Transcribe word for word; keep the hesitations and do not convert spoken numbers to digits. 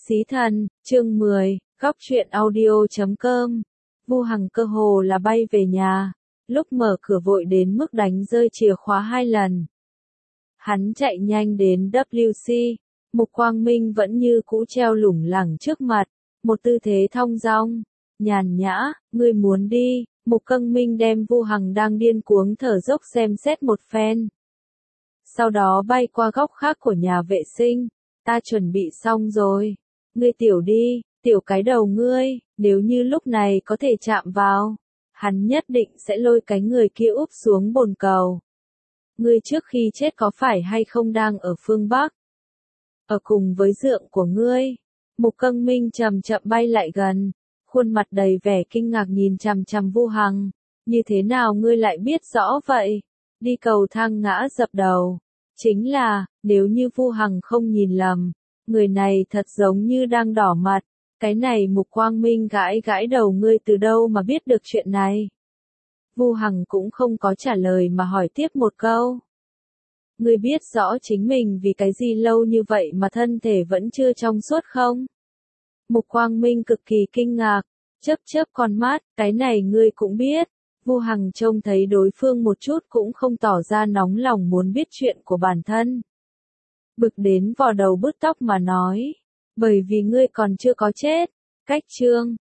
Xí thần, chương mười, góc truyện audio chấm com. Vu Hằng cơ hồ là bay về nhà, lúc mở cửa vội đến mức đánh rơi chìa khóa hai lần. Hắn chạy nhanh đến W C, Mục Quang Minh vẫn như cũ treo lủng lẳng trước mặt, một tư thế thong dong, nhàn nhã, ngươi muốn đi. Mục Quang Minh đem Vu Hằng đang điên cuống thở dốc xem xét một phen. Sau đó bay qua góc khác của nhà vệ sinh, ta chuẩn bị xong rồi. Ngươi tiểu đi, tiểu cái đầu ngươi, nếu như lúc này có thể chạm vào, hắn nhất định sẽ lôi cái người kia úp xuống bồn cầu. Ngươi trước khi chết có phải hay không đang ở phương Bắc? Ở cùng với dượng của ngươi. Mục Quang Minh chậm chậm bay lại gần, khuôn mặt đầy vẻ kinh ngạc nhìn chằm chằm Vu Hằng. Như thế nào ngươi lại biết rõ vậy? Đi cầu thang ngã dập đầu. Chính là, nếu như Vu Hằng không nhìn lầm, người này thật giống như đang đỏ mặt. Cái này Mục Quang Minh gãi gãi đầu, ngươi từ đâu mà biết được chuyện này? Vu Hằng cũng không có trả lời mà hỏi tiếp một câu. Ngươi biết rõ chính mình vì cái gì lâu như vậy mà thân thể vẫn chưa trong suốt không? Mục Quang Minh cực kỳ kinh ngạc, chớp chớp con mắt, cái này ngươi cũng biết. Vu Hằng trông thấy đối phương một chút cũng không tỏ ra nóng lòng muốn biết chuyện của bản thân. Bực đến vò đầu bứt tóc mà nói, bởi vì ngươi còn chưa có chết. Cách chương